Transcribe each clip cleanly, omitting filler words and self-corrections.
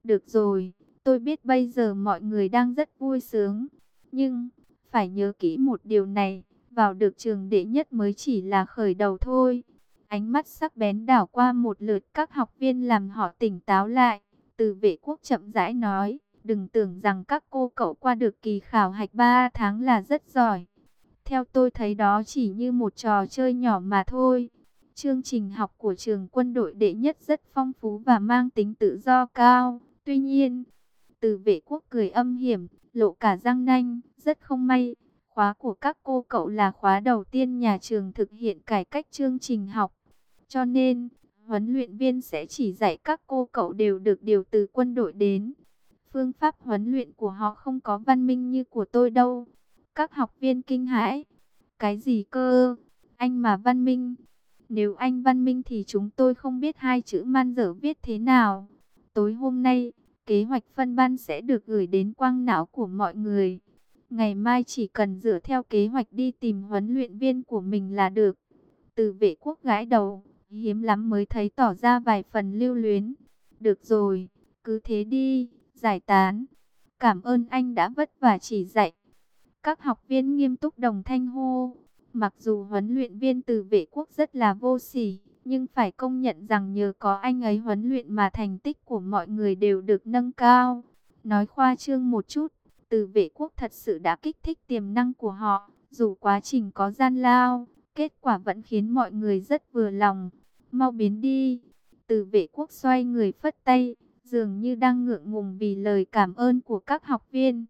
Được rồi, tôi biết bây giờ mọi người đang rất vui sướng. Nhưng, phải nhớ kỹ một điều này, vào được trường đệ nhất mới chỉ là khởi đầu thôi. Ánh mắt sắc bén đảo qua một lượt các học viên làm họ tỉnh táo lại. Từ Vệ Quốc chậm rãi nói, đừng tưởng rằng các cô cậu qua được kỳ khảo hạch 3 tháng là rất giỏi. Theo tôi thấy đó chỉ như một trò chơi nhỏ mà thôi. Chương trình học của trường quân đội đệ nhất rất phong phú và mang tính tự do cao. Tuy nhiên, Từ Vệ Quốc cười âm hiểm, lộ cả răng nanh, rất không may. Khóa của các cô cậu là khóa đầu tiên nhà trường thực hiện cải cách chương trình học. Cho nên, huấn luyện viên sẽ chỉ dạy các cô cậu đều được điều từ quân đội đến. Phương pháp huấn luyện của họ không có văn minh như của tôi đâu. Các học viên kinh hãi. Cái gì cơ? Anh mà văn minh? Nếu anh văn minh thì chúng tôi không biết hai chữ man dở viết thế nào. Tối hôm nay, kế hoạch phân ban sẽ được gửi đến quang não của mọi người. Ngày mai chỉ cần dựa theo kế hoạch đi tìm huấn luyện viên của mình là được. Từ Vệ Quốc gãi đầu, hiếm lắm mới thấy tỏ ra vài phần lưu luyến. Được rồi, cứ thế đi, giải tán. Cảm ơn anh đã vất vả chỉ dạy. Các học viên nghiêm túc đồng thanh hô. Mặc dù huấn luyện viên Từ Vệ Quốc rất là vô sỉ, nhưng phải công nhận rằng nhờ có anh ấy huấn luyện mà thành tích của mọi người đều được nâng cao. Nói khoa trương một chút, Từ Vệ Quốc thật sự đã kích thích tiềm năng của họ, dù quá trình có gian lao, kết quả vẫn khiến mọi người rất vừa lòng. Mau biến đi. Từ Vệ Quốc xoay người phất tay, dường như đang ngượng ngùng vì lời cảm ơn của các học viên.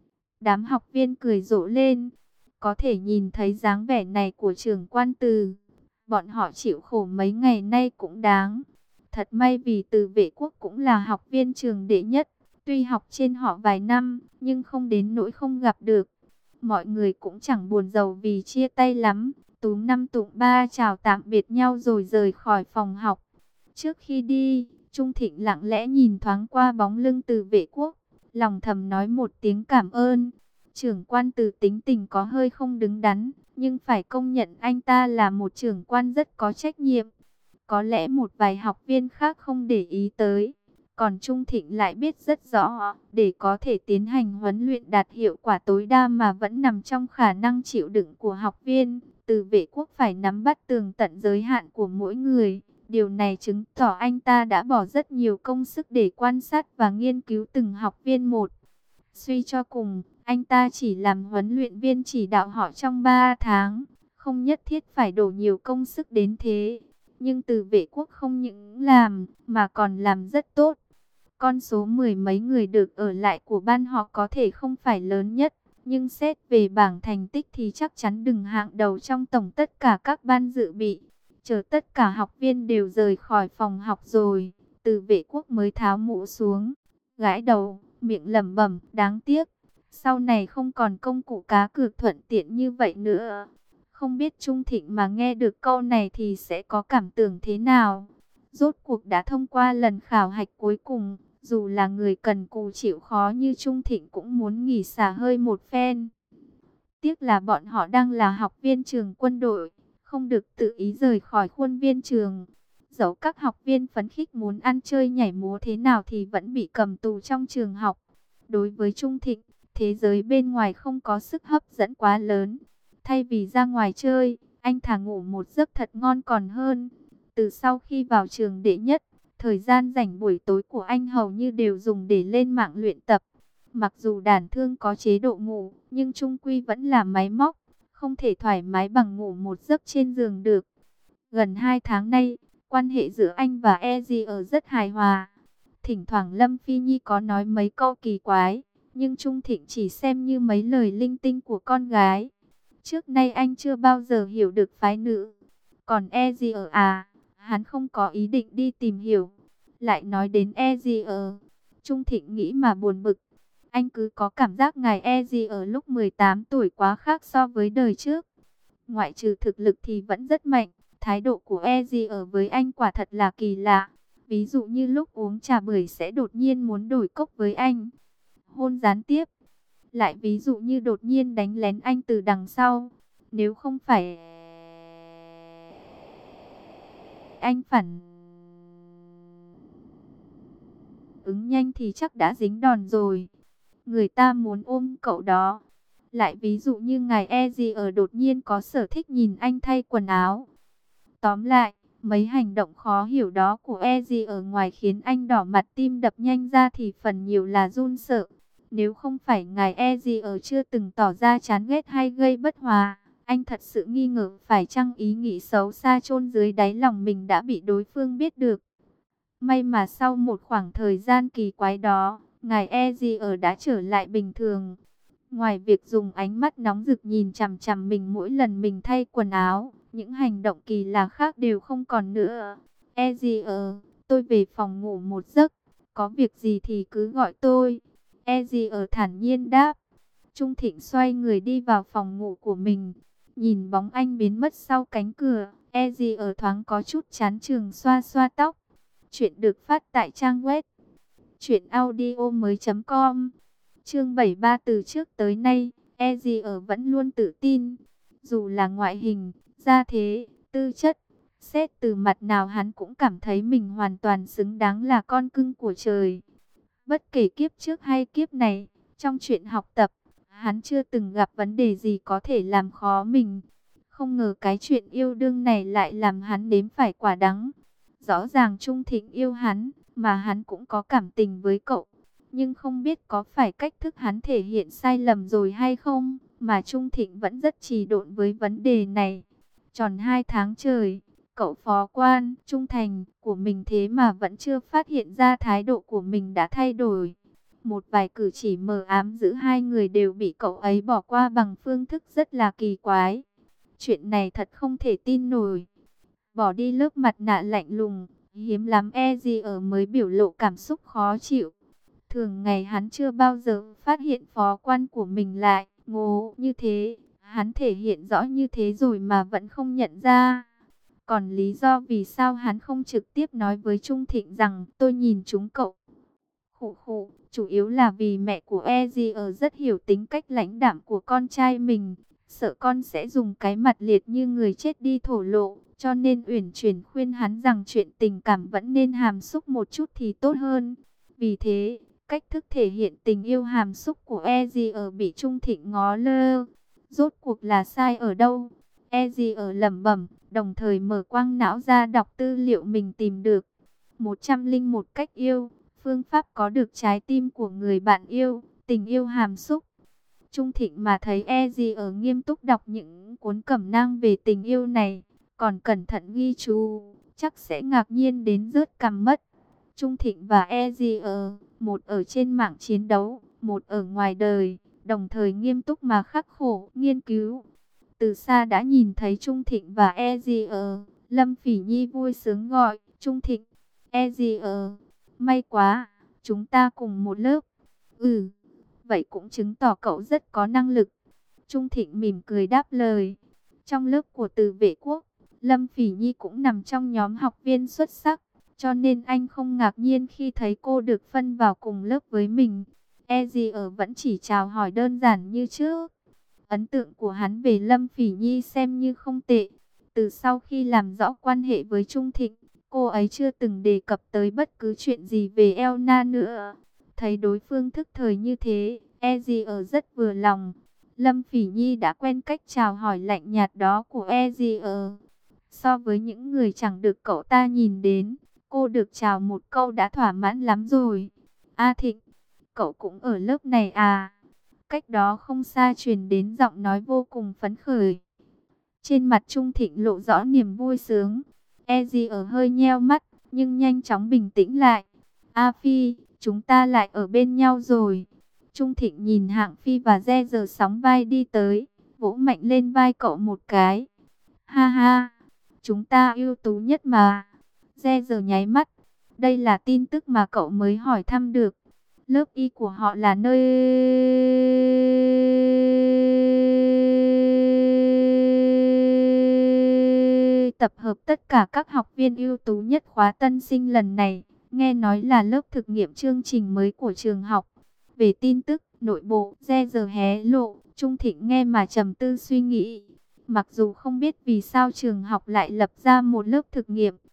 Đám học viên cười rộ lên, có thể nhìn thấy dáng vẻ này của trưởng quan Từ. Bọn họ chịu khổ mấy ngày nay cũng đáng. Thật may vì Từ Vệ Quốc cũng là học viên trường đệ nhất. Tuy học trên họ vài năm, nhưng không đến nỗi không gặp được. Mọi người cũng chẳng buồn rầu vì chia tay lắm. Túm năm tụm ba chào tạm biệt nhau rồi rời khỏi phòng học. Trước khi đi, Trung Thịnh lặng lẽ nhìn thoáng qua bóng lưng Từ Vệ Quốc, lòng thầm nói một tiếng cảm ơn. Trưởng quan Từ tính tình có hơi không đứng đắn, nhưng phải công nhận anh ta là một trưởng quan rất có trách nhiệm. Có lẽ một vài học viên khác không để ý tới, còn Trung Thịnh lại biết rất rõ, để có thể tiến hành huấn luyện đạt hiệu quả tối đa mà vẫn nằm trong khả năng chịu đựng của học viên. Từ Vệ Quốc phải nắm bắt tường tận giới hạn của mỗi người. Điều này chứng tỏ anh ta đã bỏ rất nhiều công sức để quan sát và nghiên cứu từng học viên một. Suy cho cùng, anh ta chỉ làm huấn luyện viên chỉ đạo họ trong 3 tháng, không nhất thiết phải đổ nhiều công sức đến thế. Nhưng Từ Vệ Quốc không những làm, mà còn làm rất tốt. Con số mười mấy người được ở lại của ban họ có thể không phải lớn nhất, nhưng xét về bảng thành tích thì chắc chắn đứng hạng đầu trong tổng tất cả các ban dự bị. Chờ tất cả học viên đều rời khỏi phòng học rồi, Từ Vệ Quốc mới tháo mũ xuống, gãi đầu, miệng lẩm bẩm, đáng tiếc, sau này không còn công cụ cá cược thuận tiện như vậy nữa. Không biết Trung Thịnh mà nghe được câu này thì sẽ có cảm tưởng thế nào. Rốt cuộc đã thông qua lần khảo hạch cuối cùng, dù là người cần cù chịu khó như Trung Thịnh cũng muốn nghỉ xả hơi một phen. Tiếc là bọn họ đang là học viên trường quân đội, không được tự ý rời khỏi khuôn viên trường. Dẫu các học viên phấn khích muốn ăn chơi nhảy múa thế nào thì vẫn bị cầm tù trong trường học. Đối với Trung Thịnh, thế giới bên ngoài không có sức hấp dẫn quá lớn. Thay vì ra ngoài chơi, anh thà ngủ một giấc thật ngon còn hơn. Từ sau khi vào trường đệ nhất, thời gian rảnh buổi tối của anh hầu như đều dùng để lên mạng luyện tập. Mặc dù đàn thương có chế độ ngủ, nhưng chung quy vẫn là máy móc, không thể thoải mái bằng ngủ một giấc trên giường được. Gần 2 tháng nay, quan hệ giữa anh và Eji ở rất hài hòa. Thỉnh thoảng Lâm Phi Nhi có nói mấy câu kỳ quái, nhưng Trung Thịnh chỉ xem như mấy lời linh tinh của con gái. Trước nay anh chưa bao giờ hiểu được phái nữ. Còn Eji hắn không có ý định đi tìm hiểu. Lại nói đến Eji Trung Thịnh nghĩ mà buồn bực. Anh cứ có cảm giác ngài Eji ở lúc 18 tuổi quá khác so với đời trước. Ngoại trừ thực lực thì vẫn rất mạnh. Thái độ của Eji với anh quả thật là kỳ lạ. Ví dụ như lúc uống trà bưởi sẽ đột nhiên muốn đổi cốc với anh. Hôn gián tiếp. Lại ví dụ như đột nhiên đánh lén anh từ đằng sau. Nếu không phải anh phản ứng nhanh thì chắc đã dính đòn rồi. Người ta muốn ôm cậu đó. Lại ví dụ như ngài Ezier đột nhiên có sở thích nhìn anh thay quần áo. Tóm lại, mấy hành động khó hiểu đó của Ezier ngoài khiến anh đỏ mặt tim đập nhanh ra thì phần nhiều là run sợ. Nếu không phải ngài Ezier chưa từng tỏ ra chán ghét hay gây bất hòa, anh thật sự nghi ngờ phải chăng ý nghĩ xấu xa chôn dưới đáy lòng mình đã bị đối phương biết được. May mà sau một khoảng thời gian kỳ quái đó, ngài Ezier đã trở lại bình thường. Ngoài việc dùng ánh mắt nóng rực nhìn chằm chằm mình mỗi lần mình thay quần áo, những hành động kỳ lạ khác đều không còn nữa. Ezier, tôi về phòng ngủ một giấc, có việc gì thì cứ gọi tôi. Ezier thản nhiên đáp. Trung Thịnh xoay người đi vào phòng ngủ của mình, nhìn bóng anh biến mất sau cánh cửa. Ezier thoáng có chút chán chường xoa xoa tóc. Chuyện được phát tại trang web truyệnaudiomoi.com. Chương 73. Từ trước tới nay, Ezier vẫn luôn tự tin. Dù là ngoại hình, gia thế, tư chất, xét từ mặt nào hắn cũng cảm thấy mình hoàn toàn xứng đáng là con cưng của trời. Bất kể kiếp trước hay kiếp này, trong chuyện học tập, hắn chưa từng gặp vấn đề gì có thể làm khó mình. Không ngờ cái chuyện yêu đương này lại làm hắn nếm phải quả đắng. Rõ ràng Trung Thịnh yêu hắn, mà hắn cũng có cảm tình với cậu. Nhưng không biết có phải cách thức hắn thể hiện sai lầm rồi hay không, mà Trung Thịnh vẫn rất trì độn với vấn đề này. Tròn 2 tháng trời, cậu phó quan trung thành của mình thế mà vẫn chưa phát hiện ra thái độ của mình đã thay đổi. Một vài cử chỉ mờ ám giữa hai người đều bị cậu ấy bỏ qua bằng phương thức rất là kỳ quái. Chuyện này thật không thể tin nổi. Bỏ đi lớp mặt nạ lạnh lùng, hiếm lắm Ezier mới biểu lộ cảm xúc khó chịu. Thường ngày hắn chưa bao giờ phát hiện phó quan của mình lại ngố như thế. Hắn thể hiện rõ như thế rồi mà vẫn không nhận ra. Còn lý do vì sao hắn không trực tiếp nói với Trung Thịnh rằng tôi nhìn chúng cậu. Khụ khụ, chủ yếu là vì mẹ của Ezier rất hiểu tính cách lãnh đạm của con trai mình. Sợ con sẽ dùng cái mặt liệt như người chết đi thổ lộ. Cho nên uyển chuyển khuyên hắn rằng chuyện tình cảm vẫn nên hàm xúc một chút thì tốt hơn. Vì thế, cách thức thể hiện tình yêu hàm xúc của Ezier bị Trung Thịnh ngó lơ. Rốt cuộc là sai ở đâu? Ezier lẩm bẩm, đồng thời mở quang não ra đọc tư liệu mình tìm được. 101 cách yêu, phương pháp có được trái tim của người bạn yêu, tình yêu hàm xúc. Trung Thịnh mà thấy Ezier nghiêm túc đọc những cuốn cẩm nang về tình yêu này, còn cẩn thận ghi chú, chắc sẽ ngạc nhiên đến rớt cằm mất. Trung Thịnh và Ezier, một ở trên mạng chiến đấu, một ở ngoài đời, đồng thời nghiêm túc mà khắc khổ nghiên cứu. Từ xa đã nhìn thấy Trung Thịnh và Ezier, Lâm Phỉ Nhi vui sướng gọi, Trung Thịnh, Ezier, may quá, chúng ta cùng một lớp. Ừ, vậy cũng chứng tỏ cậu rất có năng lực. Trung Thịnh mỉm cười đáp lời. Trong lớp của Từ Vệ Quốc, Lâm Phỉ Nhi cũng nằm trong nhóm học viên xuất sắc, cho nên anh không ngạc nhiên khi thấy cô được phân vào cùng lớp với mình. Ezier vẫn chỉ chào hỏi đơn giản như trước. Ấn tượng của hắn về Lâm Phỉ Nhi xem như không tệ. Từ sau khi làm rõ quan hệ với Trung Thịnh, cô ấy chưa từng đề cập tới bất cứ chuyện gì về Elna nữa. Thấy đối phương thức thời như thế, Ezier rất vừa lòng. Lâm Phỉ Nhi đã quen cách chào hỏi lạnh nhạt đó của Ezier. So với những người chẳng được cậu ta nhìn đến, cô được chào một câu đã thỏa mãn lắm rồi. A Thịnh, cậu cũng ở lớp này à? Cách đó không xa truyền đến giọng nói vô cùng phấn khởi. Trên mặt Trung Thịnh lộ rõ niềm vui sướng. Ezier hơi nheo mắt, nhưng nhanh chóng bình tĩnh lại. A Phi, chúng ta lại ở bên nhau rồi. Trung Thịnh nhìn Hạng Phi và Re sóng vai đi tới, vỗ mạnh lên vai cậu một cái. Ha ha, chúng ta ưu tú nhất mà. Re nháy mắt. Đây là tin tức mà cậu mới hỏi thăm được. Lớp Y của họ là nơi tập hợp tất cả các học viên ưu tú nhất khóa tân sinh lần này. Nghe nói là lớp thực nghiệm chương trình mới của trường học. Về tin tức nội bộ Re hé lộ, Trung Thịnh nghe mà trầm tư suy nghĩ. Mặc dù không biết vì sao trường học lại lập ra một lớp thực nghiệm,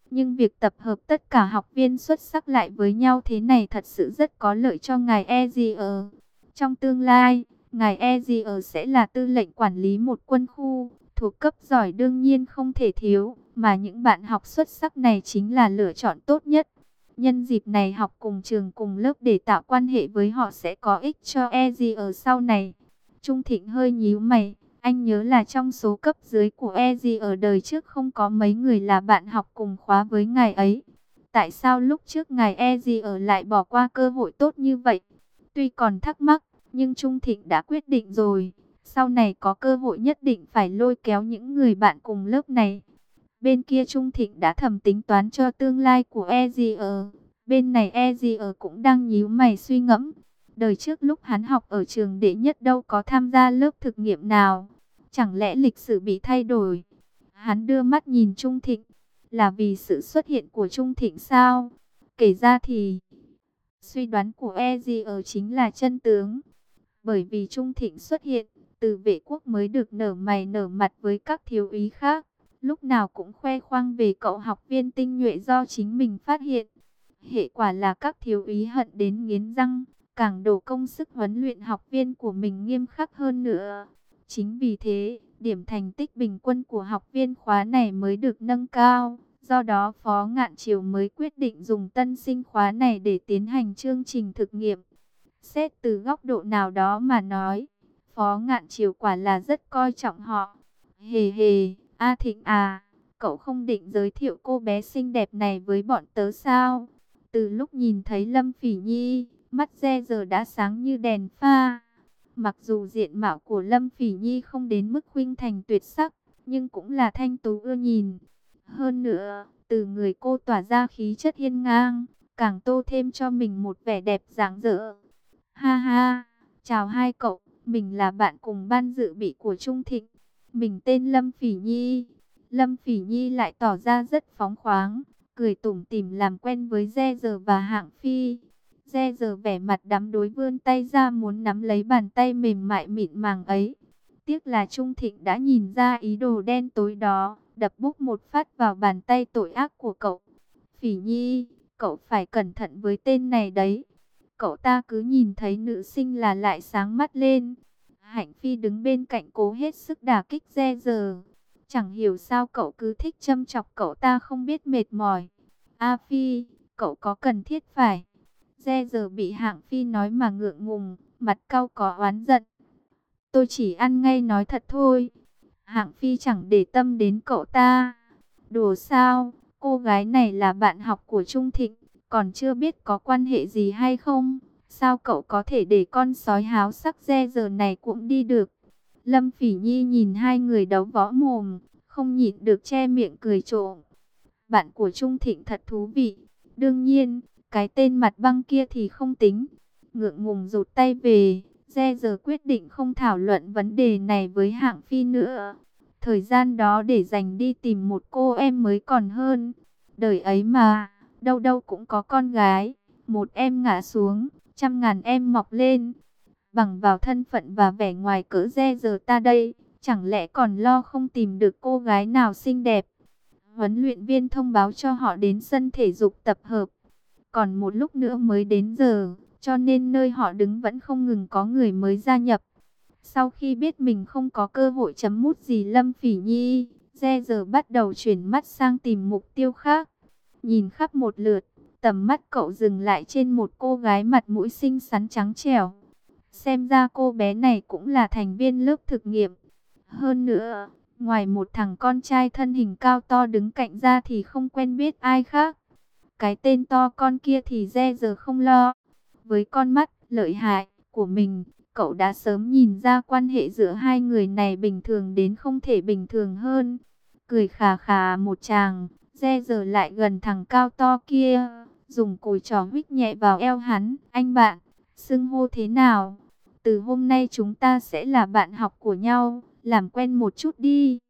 Nhưng việc tập hợp tất cả học viên xuất sắc lại với nhau thế này thật sự rất có lợi cho ngài Ezier. Trong tương lai, ngài Ezier sẽ là tư lệnh quản lý một quân khu, thuộc cấp giỏi đương nhiên không thể thiếu, mà những bạn học xuất sắc này chính là lựa chọn tốt nhất. Nhân dịp này học cùng trường cùng lớp để tạo quan hệ với họ sẽ có ích cho Ezier sau này. Trung Thịnh hơi nhíu mày. Anh nhớ là trong số cấp dưới của Ezi ở đời trước không có mấy người là bạn học cùng khóa với ngài ấy. Tại sao lúc trước ngài Ezi ở lại bỏ qua cơ hội tốt như vậy? Tuy còn thắc mắc, nhưng Trung Thịnh đã quyết định rồi. Sau này có cơ hội nhất định phải lôi kéo những người bạn cùng lớp này. Bên kia Trung Thịnh đã thầm tính toán cho tương lai của Ezi. Bên này Ezi cũng đang nhíu mày suy ngẫm. Đời trước lúc hắn học ở trường đệ nhất đâu có tham gia lớp thực nghiệm nào. Chẳng lẽ lịch sử bị thay đổi? Hắn đưa mắt nhìn Trung Thịnh. Là vì sự xuất hiện của Trung Thịnh sao? Kể ra thì suy đoán của Ezier chính là chân tướng. Bởi vì Trung Thịnh xuất hiện, Từ Vệ Quốc mới được nở mày nở mặt với các thiếu úy khác. Lúc nào cũng khoe khoang về cậu học viên tinh nhuệ do chính mình phát hiện. Hệ quả là các thiếu úy hận đến nghiến răng, càng đổ công sức huấn luyện học viên của mình nghiêm khắc hơn nữa. Chính vì thế, điểm thành tích bình quân của học viên khóa này mới được nâng cao. Do đó Phó Ngạn Triều mới quyết định dùng tân sinh khóa này để tiến hành chương trình thực nghiệm. Xét từ góc độ nào đó mà nói, Phó Ngạn Triều quả là rất coi trọng họ. Hề hề, A Thịnh à, cậu không định giới thiệu cô bé xinh đẹp này với bọn tớ sao? Từ lúc nhìn thấy Lâm Phỉ Nhi, mắt Re giờ đã sáng như đèn pha. Mặc dù diện mạo của Lâm Phỉ Nhi không đến mức khuynh thành tuyệt sắc, nhưng cũng là thanh tú ưa nhìn. Hơn nữa, từ người cô tỏa ra khí chất hiên ngang, càng tô thêm cho mình một vẻ đẹp rạng rỡ. Ha ha, chào hai cậu, mình là bạn cùng ban dự bị của Trung Thịnh. Mình tên Lâm Phỉ Nhi. Lâm Phỉ Nhi lại tỏ ra rất phóng khoáng, cười tủm tỉm làm quen với Re giờ và Hạng Phi. Re giờ vẻ mặt đắm đuối vươn tay ra muốn nắm lấy bàn tay mềm mại mịn màng ấy. Tiếc là Trung Thịnh đã nhìn ra ý đồ đen tối đó, đập búp một phát vào bàn tay tội ác của cậu. Phỉ Nhi, cậu phải cẩn thận với tên này đấy. Cậu ta cứ nhìn thấy nữ sinh là lại sáng mắt lên. Hạnh Phi đứng bên cạnh cố hết sức đả kích Re giờ. Chẳng hiểu sao cậu cứ thích châm chọc cậu ta không biết mệt mỏi. A Phi, cậu có cần thiết phải. Re giờ bị Hạng Phi nói mà ngượng ngùng, mặt cau có oán giận. Tôi chỉ ăn ngay nói thật thôi. Hạng Phi chẳng để tâm đến cậu ta. Đùa sao, cô gái này là bạn học của Trung Thịnh, còn chưa biết có quan hệ gì hay không. Sao cậu có thể để con sói háo sắc Re giờ này cũng đi được. Lâm Phỉ Nhi nhìn hai người đấu võ mồm, không nhịn được che miệng cười trộm. Bạn của Trung Thịnh thật thú vị. Đương nhiên, cái tên mặt băng kia thì không tính. Ngượng ngùng rụt tay về, Re giờ quyết định không thảo luận vấn đề này với Hạng Phi nữa. Thời gian đó để dành đi tìm một cô em mới còn hơn. Đời ấy mà, đâu đâu cũng có con gái. Một em ngã xuống, trăm ngàn em mọc lên. Bằng vào thân phận và vẻ ngoài cỡ Re giờ ta đây, chẳng lẽ còn lo không tìm được cô gái nào xinh đẹp. Huấn luyện viên thông báo cho họ đến sân thể dục tập hợp. Còn một lúc nữa mới đến giờ, cho nên nơi họ đứng vẫn không ngừng có người mới gia nhập. Sau khi biết mình không có cơ hội chấm mút gì Lâm Phỉ Nhi, Re giờ bắt đầu chuyển mắt sang tìm mục tiêu khác. Nhìn khắp một lượt, tầm mắt cậu dừng lại trên một cô gái mặt mũi xinh xắn trắng trẻo. Xem ra cô bé này cũng là thành viên lớp thực nghiệm. Hơn nữa, ngoài một thằng con trai thân hình cao to đứng cạnh ra thì không quen biết ai khác. Cái tên to con kia thì Re giờ không lo. Với con mắt lợi hại của mình, cậu đã sớm nhìn ra quan hệ giữa hai người này bình thường đến không thể bình thường hơn. Cười khà khà một tràng, Re giờ lại gần thằng cao to kia, dùng cùi trỏ huých nhẹ vào eo hắn. Anh bạn, xưng hô thế nào? Từ hôm nay chúng ta sẽ là bạn học của nhau, làm quen một chút đi.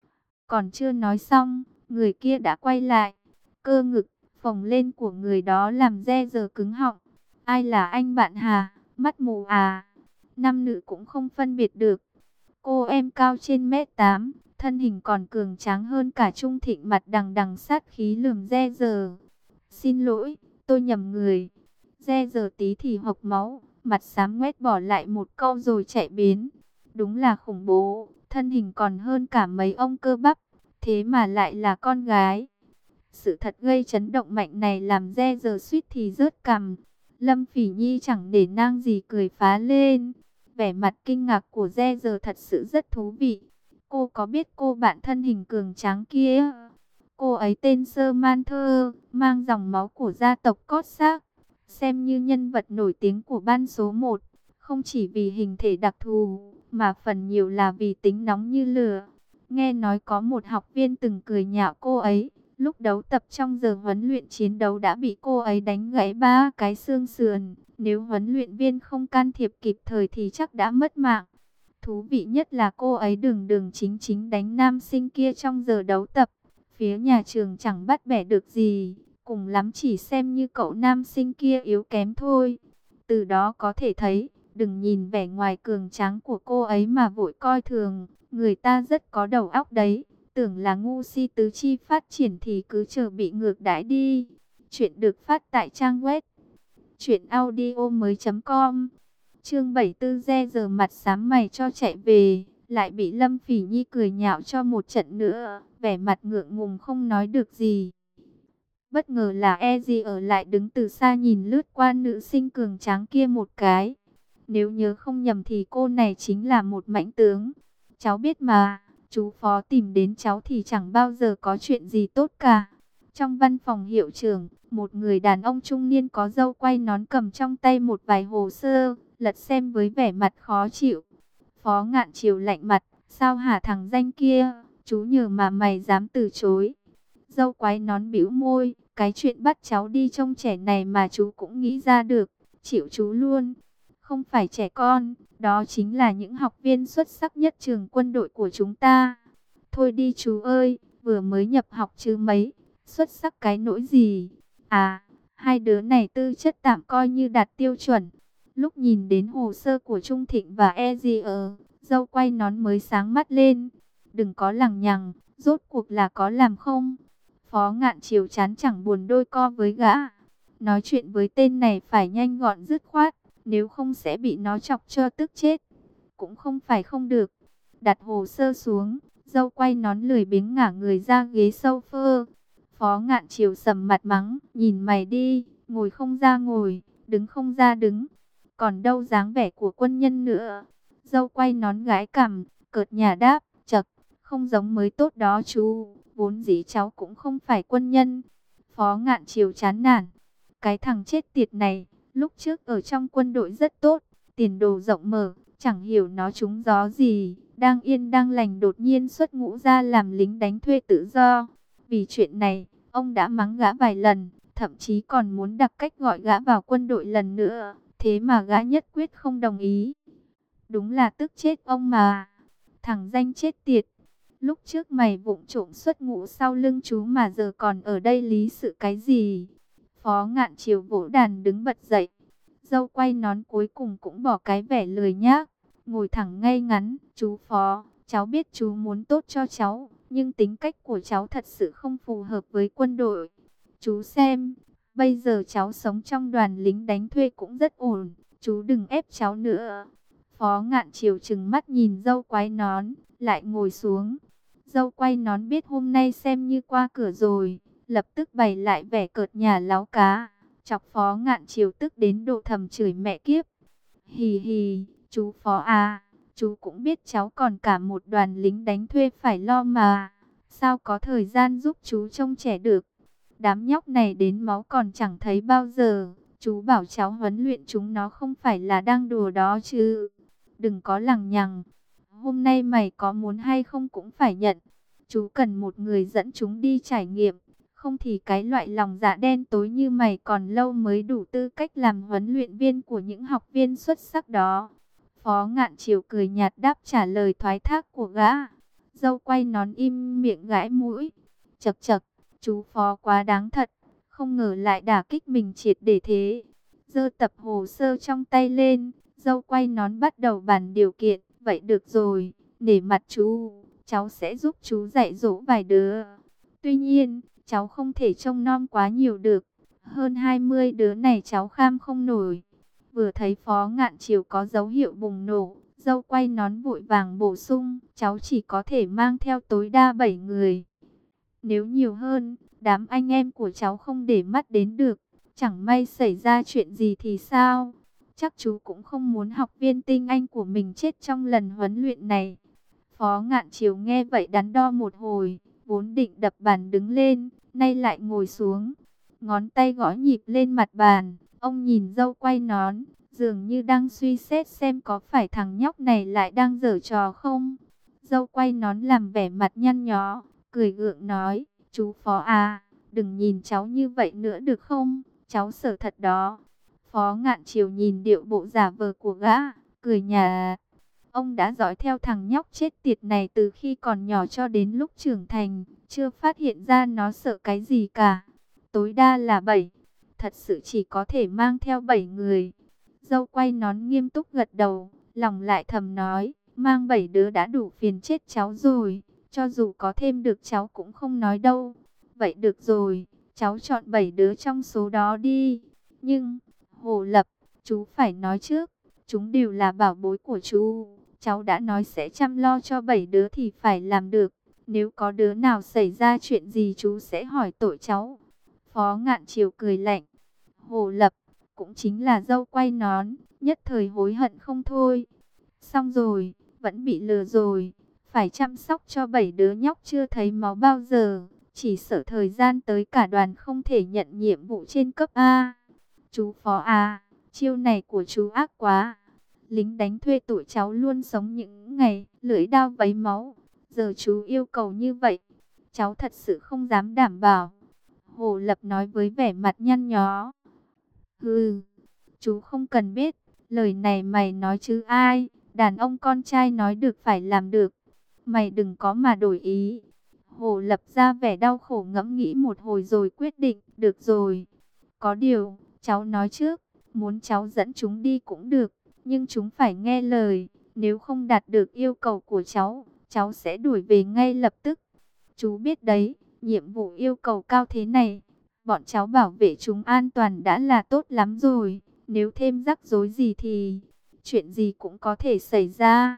Còn chưa nói xong, người kia đã quay lại. Cơ ngực phồng lên của người đó làm Re giờ cứng họng. Ai là anh bạn hà? Mắt mù à? Nam nữ cũng không phân biệt được. Cô em cao trên mét 8, thân hình còn cường tráng hơn cả Trung Thịnh, mặt đằng đằng sát khí lườm Re Giờ. Xin lỗi, tôi nhầm người. Re Giờ tí thì hộc máu, mặt xám ngoét bỏ lại một câu rồi chạy biến. Đúng là khủng bố, thân hình còn hơn cả mấy ông cơ bắp, thế mà lại là con gái. Sự thật gây chấn động mạnh này làm Re Giờ suýt thì rớt cằm. Lâm Phỉ Nhi chẳng để nang gì cười phá lên. Vẻ mặt kinh ngạc của Re Giờ thật sự rất thú vị. Cô có biết cô bạn thân hình cường tráng kia? Cô ấy tên Samantha, mang dòng máu của gia tộc Cossack, xem như nhân vật nổi tiếng của ban số 1. Không chỉ vì hình thể đặc thù, mà phần nhiều là vì tính nóng như lửa. Nghe nói có một học viên từng cười nhạo cô ấy. Lúc đấu tập trong giờ huấn luyện chiến đấu đã bị cô ấy đánh gãy 3 cái xương sườn. Nếu huấn luyện viên không can thiệp kịp thời thì chắc đã mất mạng. Thú vị nhất là cô ấy đường đường chính chính đánh nam sinh kia trong giờ đấu tập. Phía nhà trường chẳng bắt bẻ được gì, cùng lắm chỉ xem như cậu nam sinh kia yếu kém thôi. Từ đó có thể thấy, đừng nhìn vẻ ngoài cường tráng của cô ấy mà vội coi thường, người ta rất có đầu óc đấy. Tưởng là ngu si tứ chi phát triển thì cứ chờ bị ngược đãi đi. Chuyện được phát tại trang web truyệnaudiomoi.com. Chương 74, Re Giờ mặt xám mày cho chạy về, lại bị Lâm Phỉ Nhi cười nhạo cho một trận nữa, vẻ mặt ngượng ngùng không nói được gì. Bất ngờ là Eji ở lại đứng từ xa nhìn lướt qua nữ sinh cường tráng kia một cái. Nếu nhớ không nhầm thì cô này chính là một mãnh tướng. Cháu biết mà, chú Phó tìm đến cháu thì chẳng bao giờ có chuyện gì tốt cả. Trong văn phòng hiệu trưởng, một người đàn ông trung niên có râu quay nón cầm trong tay một vài hồ sơ, lật xem với vẻ mặt khó chịu. Phó Ngạn Chiều lạnh mặt, sao hả thằng danh kia, chú nhờ mà mày dám từ chối. Râu quái nón bĩu môi, cái chuyện bắt cháu đi trông trẻ này mà chú cũng nghĩ ra được, chịu chú luôn. Không phải trẻ con, đó chính là những học viên xuất sắc nhất trường quân đội của chúng ta. Thôi đi chú ơi, vừa mới nhập học chứ mấy, xuất sắc cái nỗi gì. À, hai đứa này tư chất tạm coi như đạt tiêu chuẩn. Lúc nhìn đến hồ sơ của Trung Thịnh và Ezier, dâu quay nón mới sáng mắt lên. Đừng có lằng nhằng, rốt cuộc là có làm không? Phó Ngạn Chiều chán chẳng buồn đôi co với gã. Nói chuyện với tên này phải nhanh gọn dứt khoát, nếu không sẽ bị nó chọc cho tức chết. Cũng không phải không được. Đặt hồ sơ xuống, dâu quay nón lười biếng ngả người ra ghế sofa. Phó Ngạn Chiều sầm mặt mắng, nhìn mày đi, ngồi không ra ngồi, đứng không ra đứng. Còn đâu dáng vẻ của quân nhân nữa. Dâu quay nón gái cằm, cợt nhả đáp, chậc, không giống mới tốt đó chú, vốn dĩ cháu cũng không phải quân nhân. Phó Ngạn Chiều chán nản, cái thằng chết tiệt này, lúc trước ở trong quân đội rất tốt, tiền đồ rộng mở, chẳng hiểu nó trúng gió gì, đang yên đang lành đột nhiên xuất ngũ ra làm lính đánh thuê tự do. Vì chuyện này, ông đã mắng gã vài lần, thậm chí còn muốn đặt cách gọi gã vào quân đội lần nữa, thế mà gã nhất quyết không đồng ý. Đúng là tức chết ông mà, thằng danh chết tiệt. Lúc trước mày vụng trộm xuất ngũ sau lưng chú mà giờ còn ở đây lý sự cái gì? Phó Ngạn Chiều vỗ đàn đứng bật dậy. Dâu quay nón cuối cùng cũng bỏ cái vẻ lười nhác, ngồi thẳng ngay ngắn. Chú Phó, cháu biết chú muốn tốt cho cháu, nhưng tính cách của cháu thật sự không phù hợp với quân đội. Chú xem, bây giờ cháu sống trong đoàn lính đánh thuê cũng rất ổn, chú đừng ép cháu nữa. Phó Ngạn Chiều trừng mắt nhìn dâu quay nón, lại ngồi xuống. Dâu quay nón biết hôm nay xem như qua cửa rồi, lập tức bày lại vẻ cợt nhả láo cá, chọc Phó Ngạn Chiều tức đến độ thầm chửi mẹ kiếp. Hì hì, chú Phó à, chú cũng biết cháu còn cả một đoàn lính đánh thuê phải lo mà, sao có thời gian giúp chú trông trẻ được. Đám nhóc này đến máu còn chẳng thấy bao giờ, chú bảo cháu huấn luyện chúng nó không phải là đang đùa đó chứ. Đừng có lằng nhằng, hôm nay mày có muốn hay không cũng phải nhận. Chú cần một người dẫn chúng đi trải nghiệm, không thì cái loại lòng dạ đen tối như mày còn lâu mới đủ tư cách làm huấn luyện viên của những học viên xuất sắc đó. Phó Ngạn Chiều cười nhạt đáp trả lời thoái thác của gã. Dâu quay nón im miệng gãi mũi. Chậc chậc, chú Phó quá đáng thật, không ngờ lại đả kích mình triệt để thế. Giơ tập hồ sơ trong tay lên, dâu quay nón bắt đầu bàn điều kiện. Vậy được rồi, Nể mặt chú, cháu sẽ giúp chú dạy dỗ vài đứa. Tuy nhiên, cháu không thể trông nom quá nhiều được. Hơn 20 đứa này cháu kham không nổi. Vừa thấy Phó Ngạn Chiều có dấu hiệu bùng nổ, dâu quay nón vội vàng bổ sung, cháu chỉ có thể mang theo tối đa 7 người. Nếu nhiều hơn, đám anh em của cháu không để mắt đến được. Chẳng may xảy ra chuyện gì thì sao? Chắc chú cũng không muốn học viên tinh anh của mình chết trong lần huấn luyện này. Phó Ngạn Chiều nghe vậy đắn đo một hồi, vốn định đập bàn đứng lên, nay lại ngồi xuống. Ngón tay gõ nhịp lên mặt bàn, ông nhìn dâu quay nón, dường như đang suy xét xem có phải thằng nhóc này lại đang giở trò không. Dâu quay nón làm vẻ mặt nhăn nhó, cười gượng nói, chú Phó à, đừng nhìn cháu như vậy nữa được không, cháu sợ thật đó. Phó Ngạn Chiều nhìn điệu bộ giả vờ của gã, cười nhạt. Ông đã dõi theo thằng nhóc chết tiệt này từ khi còn nhỏ cho đến lúc trưởng thành, chưa phát hiện ra nó sợ cái gì cả. Tối đa là 7, thật sự chỉ có thể mang theo 7 người. Dâu quay nón nghiêm túc gật đầu, lòng lại thầm nói, mang 7 đứa đã đủ phiền chết cháu rồi, cho dù có thêm được cháu cũng không nói đâu. Vậy được rồi, cháu chọn 7 đứa trong số đó đi. Nhưng, Hồ Lập, chú phải nói trước, chúng đều là bảo bối của chú. Cháu đã nói sẽ chăm lo cho 7 đứa thì phải làm được. Nếu có đứa nào xảy ra chuyện gì chú sẽ hỏi tội cháu. Phó Ngạn Chiều cười lạnh. Hồ Lập, cũng chính là dâu quay nón, nhất thời hối hận không thôi. Xong rồi, vẫn bị lừa rồi. Phải chăm sóc cho 7 đứa nhóc chưa thấy máu bao giờ. Chỉ sợ thời gian tới cả đoàn không thể nhận nhiệm vụ trên cấp A. Chú Phó à, chiêu này của chú ác quá. Lính đánh thuê tụi cháu luôn sống những ngày lưỡi dao vấy máu. Giờ chú yêu cầu như vậy, cháu thật sự không dám đảm bảo. Hồ Lập nói với vẻ mặt nhăn nhó. Hừ, chú không cần biết, lời này mày nói chứ ai, đàn ông con trai nói được phải làm được. Mày đừng có mà đổi ý. Hồ Lập ra vẻ đau khổ ngẫm nghĩ một hồi rồi quyết định, được rồi. Có điều, cháu nói trước, muốn cháu dẫn chúng đi cũng được, nhưng chúng phải nghe lời, nếu không đạt được yêu cầu của cháu, cháu sẽ đuổi về ngay lập tức. Chú biết đấy, nhiệm vụ yêu cầu cao thế này, bọn cháu bảo vệ chúng an toàn đã là tốt lắm rồi, nếu thêm rắc rối gì thì chuyện gì cũng có thể xảy ra.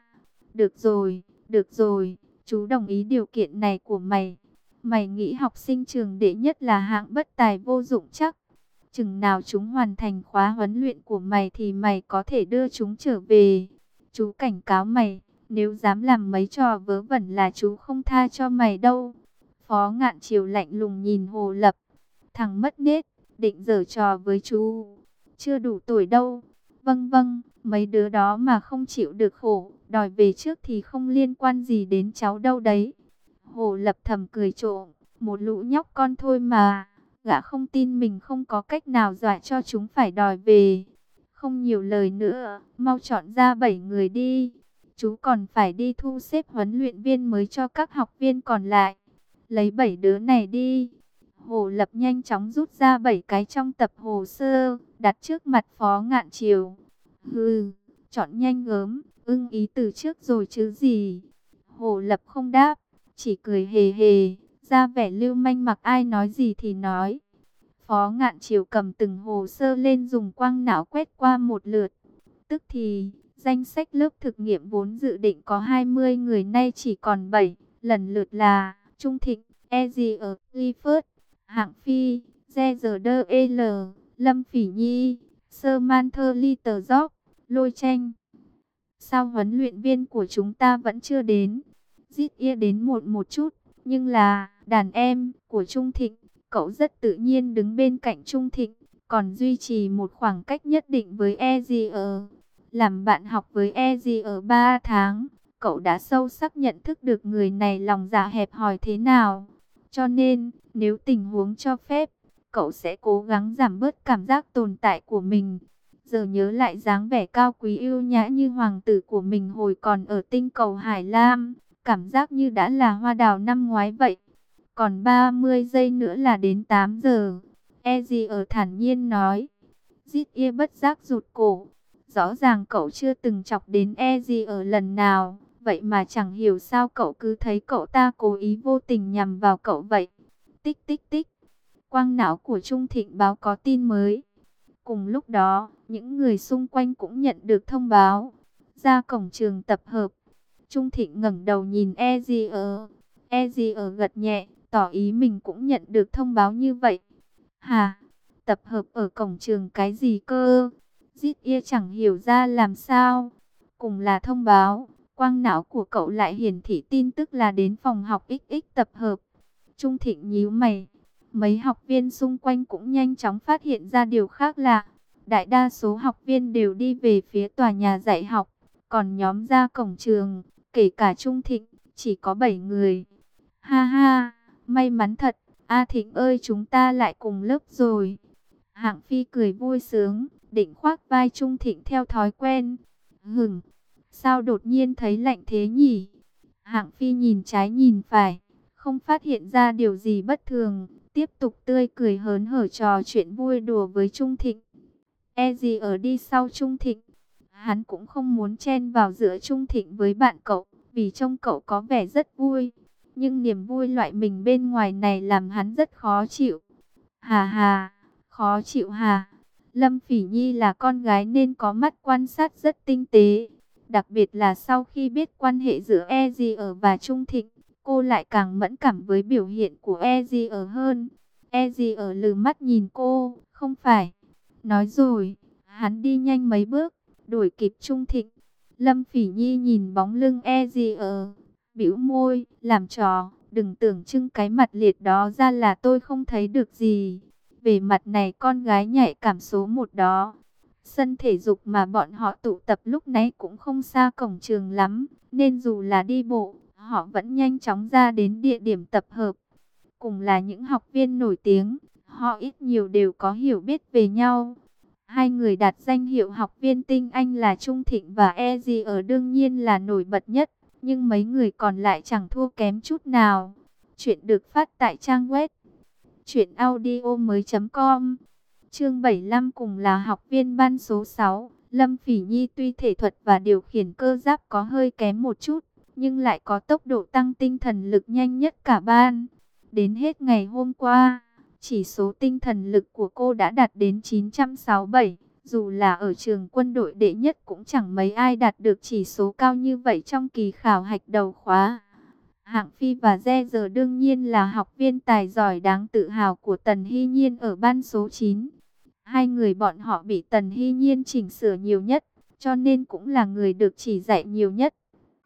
Được rồi, chú đồng ý điều kiện này của mày. Mày nghĩ học sinh trường đệ nhất là hạng bất tài vô dụng chắc. Chừng nào chúng hoàn thành khóa huấn luyện của mày thì mày có thể đưa chúng trở về. Chú cảnh cáo mày, nếu dám làm mấy trò vớ vẩn là chú không tha cho mày đâu. Phó Ngạn Chiều lạnh lùng nhìn Hồ Lập. Thằng mất nết, định giở trò với chú. Chưa đủ tuổi đâu. Vâng, mấy đứa đó mà không chịu được khổ, đòi về trước thì không liên quan gì đến cháu đâu đấy. Hồ Lập thầm cười trộm, một lũ nhóc con thôi mà. Gã không tin mình không có cách nào dọa cho chúng phải đòi về. Không nhiều lời nữa, mau chọn ra 7 người đi. Chú còn phải đi thu xếp huấn luyện viên mới cho các học viên còn lại. Lấy 7 đứa này đi. Hồ Lập nhanh chóng rút ra 7 cái trong tập hồ sơ, đặt trước mặt Phó Ngạn Chiều. Hừ, chọn nhanh gớm, ưng ý từ trước rồi chứ gì. Hồ Lập không đáp, chỉ cười hề hề, ra vẻ lưu manh mặc ai nói gì thì nói. Phó Ngạn Chiều cầm từng hồ sơ lên dùng quang não quét qua một lượt. Tức thì, danh sách lớp thực nghiệm vốn dự định có 20 người nay chỉ còn 7, lần lượt là Trung Thịnh, Ezier, Clifford, Hạng Phi, GGDL, Lâm Phỉ Nhi, Samantha Little Lôi Tranh. Sao huấn luyện viên của chúng ta vẫn chưa đến? Zit đến một chút, nhưng là đàn em của Trung Thịnh. Cậu rất tự nhiên đứng bên cạnh Trung Thịnh, còn duy trì một khoảng cách nhất định với Ezier. Làm bạn học với Ezier 3 tháng, cậu đã sâu sắc nhận thức được người này lòng dạ hẹp hòi thế nào. Cho nên, nếu tình huống cho phép, cậu sẽ cố gắng giảm bớt cảm giác tồn tại của mình. Giờ nhớ lại dáng vẻ cao quý yêu nhã như hoàng tử của mình hồi còn ở tinh cầu Hải Lam, cảm giác như đã là hoa đào năm ngoái vậy. Còn 30 giây nữa là đến 8 giờ. Ezier thản nhiên nói. Zit bất giác rụt cổ. Rõ ràng cậu chưa từng chọc đến Ezier lần nào. vậy mà chẳng hiểu sao cậu cứ thấy cậu ta cố ý vô tình nhằm vào cậu vậy. Tích tích tích, quang não của Trung Thịnh báo có tin mới. Cùng lúc đó, những người xung quanh cũng nhận được thông báo. Ra cổng trường tập hợp, Trung Thịnh ngẩng đầu nhìn Ezier. Ezier gật nhẹ, tỏ ý mình cũng nhận được thông báo như vậy. Hả? Tập hợp ở cổng trường cái gì cơ? Dít ia chẳng hiểu ra làm sao. Cùng là thông báo, quang não của cậu lại hiển thị tin tức là đến phòng học XX tập hợp. Trung Thịnh nhíu mày. Mấy học viên xung quanh cũng nhanh chóng phát hiện ra điều khác lạ. Đại đa số học viên đều đi về phía tòa nhà dạy học. Còn nhóm ra cổng trường, kể cả Trung Thịnh, chỉ có 7 người. Ha ha, may mắn thật. A Thịnh ơi, chúng ta lại cùng lớp rồi. Hạng Phi cười vui sướng, định khoác vai Trung Thịnh theo thói quen. Hửng, sao đột nhiên thấy lạnh thế nhỉ? Hạng Phi nhìn trái nhìn phải, không phát hiện ra điều gì bất thường, tiếp tục tươi cười hớn hở trò chuyện vui đùa với Trung Thịnh. E gì ở đi sau Trung Thịnh, hắn cũng không muốn chen vào giữa Trung Thịnh với bạn cậu, vì trông cậu có vẻ rất vui. Nhưng niềm vui loại mình bên ngoài này làm hắn rất khó chịu. Hà hà, khó chịu hà. Lâm Phỉ Nhi là con gái nên có mắt quan sát rất tinh tế. Đặc biệt là sau khi biết quan hệ giữa Ezier và Trung Thịnh, cô lại càng mẫn cảm với biểu hiện của Ezier hơn. Ezier lừ mắt nhìn cô, không phải. Nói rồi, hắn đi nhanh mấy bước, đuổi kịp Trung Thịnh. Lâm Phỉ Nhi nhìn bóng lưng Ezier, bĩu môi, làm trò, đừng tưởng trưng cái mặt liệt đó ra là tôi không thấy được gì. Về mặt này con gái nhạy cảm số 1 đó. Sân thể dục mà bọn họ tụ tập lúc nãy cũng không xa cổng trường lắm, nên dù là đi bộ, họ vẫn nhanh chóng ra đến địa điểm tập hợp. Cùng là những học viên nổi tiếng, họ ít nhiều đều có hiểu biết về nhau. Hai người đạt danh hiệu học viên tinh anh là Trung Thịnh và Ezier đương nhiên là nổi bật nhất, nhưng mấy người còn lại chẳng thua kém chút nào. Chuyện được phát tại trang web truyệnaudiomoi.com. Chương 75 cùng là học viên ban số 6, Lâm Phỉ Nhi tuy thể thuật và điều khiển cơ giáp có hơi kém một chút, nhưng lại có tốc độ tăng tinh thần lực nhanh nhất cả ban. Đến hết ngày hôm qua, chỉ số tinh thần lực của cô đã đạt đến 967, dù là ở trường quân đội đệ nhất cũng chẳng mấy ai đạt được chỉ số cao như vậy trong kỳ khảo hạch đầu khóa. Hạng Phi và Re giờ đương nhiên là học viên tài giỏi đáng tự hào của Tần Hy Nhiên ở ban số 9. Hai người bọn họ bị Tần Hy Nhiên chỉnh sửa nhiều nhất, cho nên cũng là người được chỉ dạy nhiều nhất.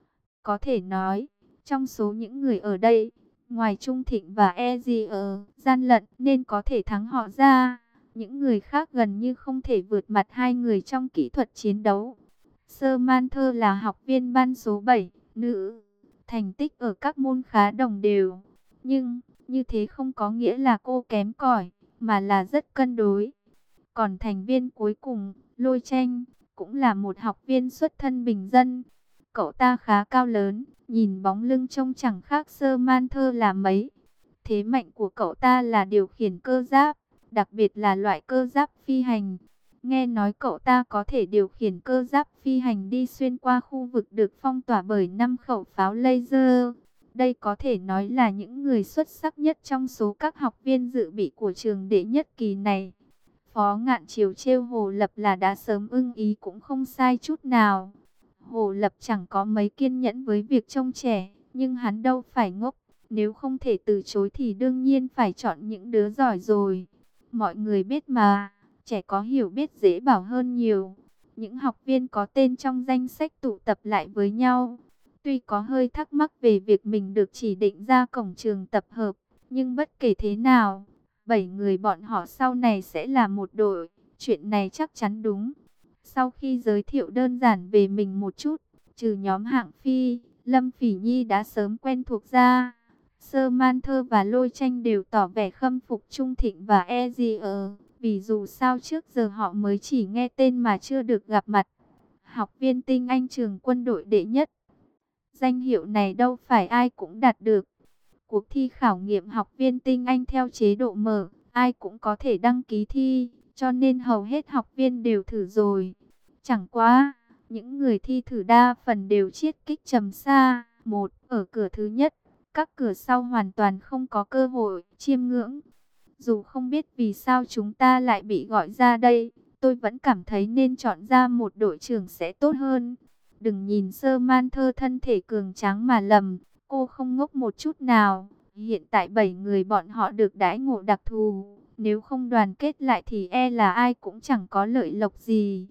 Có thể nói, trong số những người ở đây, ngoài Trung Thịnh và Ezier gian lận nên có thể thắng họ ra, những người khác gần như không thể vượt mặt hai người trong kỹ thuật chiến đấu. Samantha là học viên ban số 7, nữ, thành tích ở các môn khá đồng đều, nhưng như thế không có nghĩa là cô kém cỏi, mà là rất cân đối. Còn thành viên cuối cùng, Lôi Tranh, cũng là một học viên xuất thân bình dân. Cậu ta khá cao lớn, nhìn bóng lưng trông chẳng khác Samantha là mấy. Thế mạnh của cậu ta là điều khiển cơ giáp, đặc biệt là loại cơ giáp phi hành. Nghe nói cậu ta có thể điều khiển cơ giáp phi hành đi xuyên qua khu vực được phong tỏa bởi 5 khẩu pháo laser. Đây có thể nói là những người xuất sắc nhất trong số các học viên dự bị của trường đệ nhất kỳ này. Phó Ngạn Chiều trêu Hồ Lập là đã sớm ưng ý cũng không sai chút nào. Hồ Lập chẳng có mấy kiên nhẫn với việc trông trẻ, nhưng hắn đâu phải ngốc. Nếu không thể từ chối thì đương nhiên phải chọn những đứa giỏi rồi. Mọi người biết mà, trẻ có hiểu biết dễ bảo hơn nhiều. Những học viên có tên trong danh sách tụ tập lại với nhau. Tuy có hơi thắc mắc về việc mình được chỉ định ra cổng trường tập hợp, nhưng bất kể thế nào, 7 người bọn họ sau này sẽ là một đội, chuyện này chắc chắn đúng. Sau khi giới thiệu đơn giản về mình một chút, trừ nhóm Hạng Phi, Lâm Phỉ Nhi đã sớm quen thuộc ra. Samantha và Lôi Tranh đều tỏ vẻ khâm phục Trung Thịnh và Ezier, vì dù sao trước giờ họ mới chỉ nghe tên mà chưa được gặp mặt. Học viên tinh anh trường quân đội đệ nhất, danh hiệu này đâu phải ai cũng đạt được. Cuộc thi khảo nghiệm học viên tinh anh theo chế độ mở, ai cũng có thể đăng ký thi, cho nên hầu hết học viên đều thử rồi. Chẳng qua, Những người thi thử đa phần đều chiết kích trầm xa. Một, ở cửa thứ nhất, các cửa sau hoàn toàn không có cơ hội chiêm ngưỡng. Dù không biết vì sao chúng ta lại bị gọi ra đây, tôi vẫn cảm thấy nên chọn ra một đội trưởng sẽ tốt hơn. Đừng nhìn Samantha thân thể cường tráng mà lầm, cô không ngốc một chút nào. Hiện tại 7 người bọn họ được đãi ngộ đặc thù, nếu không đoàn kết lại thì e là ai cũng chẳng có lợi lộc gì.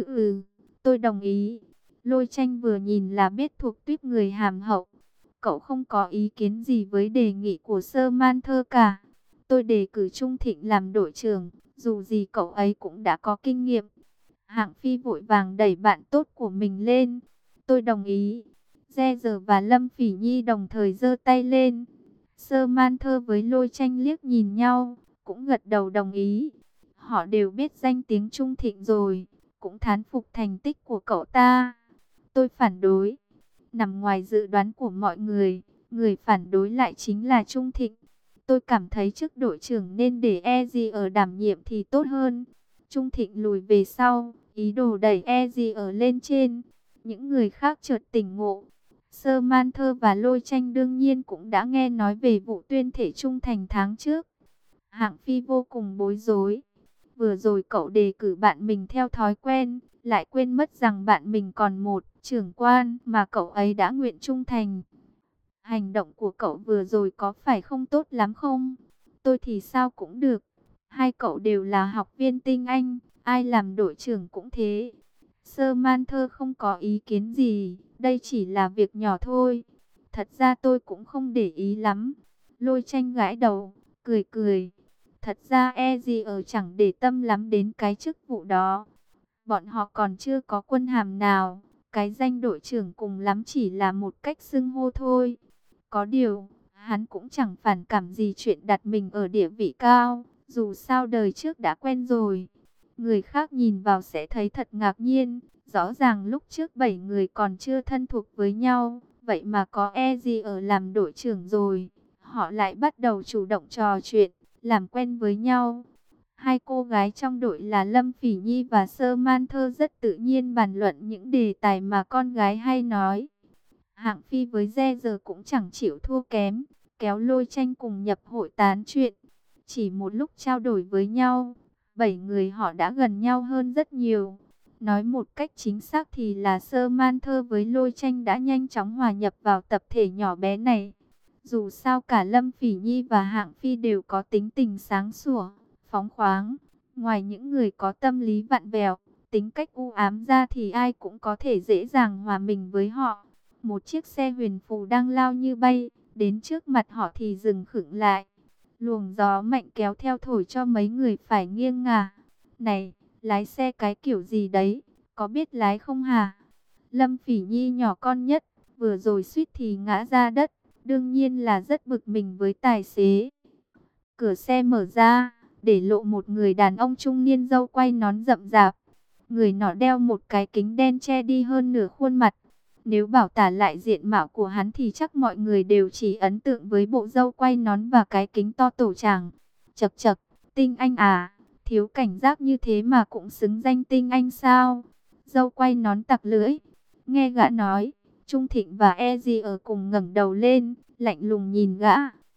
Tôi đồng ý. Lôi Tranh vừa nhìn là biết thuộc tuýp người hàm hậu. Cậu không có ý kiến gì với đề nghị của Samantha cả. Tôi đề cử Trung Thịnh làm đội trưởng, dù gì cậu ấy cũng đã có kinh nghiệm. Hạng Phi vội vàng đẩy bạn tốt của mình lên. Tôi đồng ý. Giờ và Lâm Phỉ Nhi đồng thời giơ tay lên. Samantha với Lôi Tranh liếc nhìn nhau, cũng gật đầu đồng ý. Họ đều biết danh tiếng Trung Thịnh rồi, cũng thán phục thành tích của cậu ta. Tôi phản đối. Nằm ngoài dự đoán của mọi người, người phản đối lại chính là Trung Thịnh. Tôi cảm thấy chức đội trưởng nên để Eji ở đảm nhiệm thì tốt hơn. Trung Thịnh lùi về sau, ý đồ đẩy Eji ở lên trên. Những người khác chợt tỉnh ngộ. Samantha và Lôi Tranh đương nhiên cũng đã nghe nói về vụ tuyên thể trung thành tháng trước. Hạng Phi vô cùng bối rối. Vừa rồi cậu đề cử bạn mình theo thói quen, lại quên mất rằng bạn mình còn một trưởng quan mà cậu ấy đã nguyện trung thành. Hành động của cậu vừa rồi có phải không tốt lắm không? Tôi thì sao cũng được. Hai cậu đều là học viên tinh anh, ai làm đội trưởng cũng thế. Samantha không có ý kiến gì, đây chỉ là việc nhỏ thôi. Thật ra tôi cũng không để ý lắm. Lôi Tranh gãi đầu, cười cười. Thật ra gì ở chẳng để tâm lắm đến cái chức vụ đó. Bọn họ còn chưa có quân hàm nào. Cái danh đội trưởng cùng lắm chỉ là một cách xưng hô thôi. Có điều, hắn cũng chẳng phản cảm gì chuyện đặt mình ở địa vị cao. Dù sao đời trước đã quen rồi. Người khác nhìn vào sẽ thấy thật ngạc nhiên. Rõ ràng lúc trước 7 người còn chưa thân thuộc với nhau. Vậy mà có gì ở làm đội trưởng rồi. Họ lại bắt đầu chủ động trò chuyện, làm quen với nhau. Hai cô gái trong đội là Lâm Phỉ Nhi và Samantha rất tự nhiên bàn luận những đề tài mà con gái hay nói. Hạng Phi với giờ cũng chẳng chịu thua kém, kéo Lôi Tranh cùng nhập hội tán chuyện. Chỉ một lúc trao đổi với nhau, 7 người họ đã gần nhau hơn rất nhiều. Nói một cách chính xác thì là Samantha với Lôi Tranh đã nhanh chóng hòa nhập vào tập thể nhỏ bé này. Dù sao cả Lâm Phỉ Nhi và Hạng Phi đều có tính tình sáng sủa, phóng khoáng. Ngoài những người có tâm lý vặn vẹo, tính cách u ám ra thì ai cũng có thể dễ dàng hòa mình với họ. Một chiếc xe huyền phù đang lao như bay, đến trước mặt họ thì dừng khựng lại. Luồng gió mạnh kéo theo thổi cho mấy người phải nghiêng ngả. Này, lái xe cái kiểu gì đấy, có biết lái không hả? Lâm Phỉ Nhi nhỏ con nhất, vừa rồi suýt thì ngã ra đất, đương nhiên là rất bực mình với tài xế. Cửa xe mở ra, để lộ một người đàn ông trung niên râu quai nón rậm rạp. Người nọ đeo một cái kính đen che đi hơn nửa khuôn mặt. Nếu bảo tả lại diện mạo của hắn thì chắc mọi người đều chỉ ấn tượng với bộ râu quai nón và cái kính to tổ tràng. Chậc chậc, tinh anh à, thiếu cảnh giác như thế mà cũng xứng danh tinh anh sao? Râu quai nón tặc lưỡi. Nghe gã nói, Trung Thịnh và Eji ở cùng ngẩng đầu lên, lạnh lùng nhìn gã.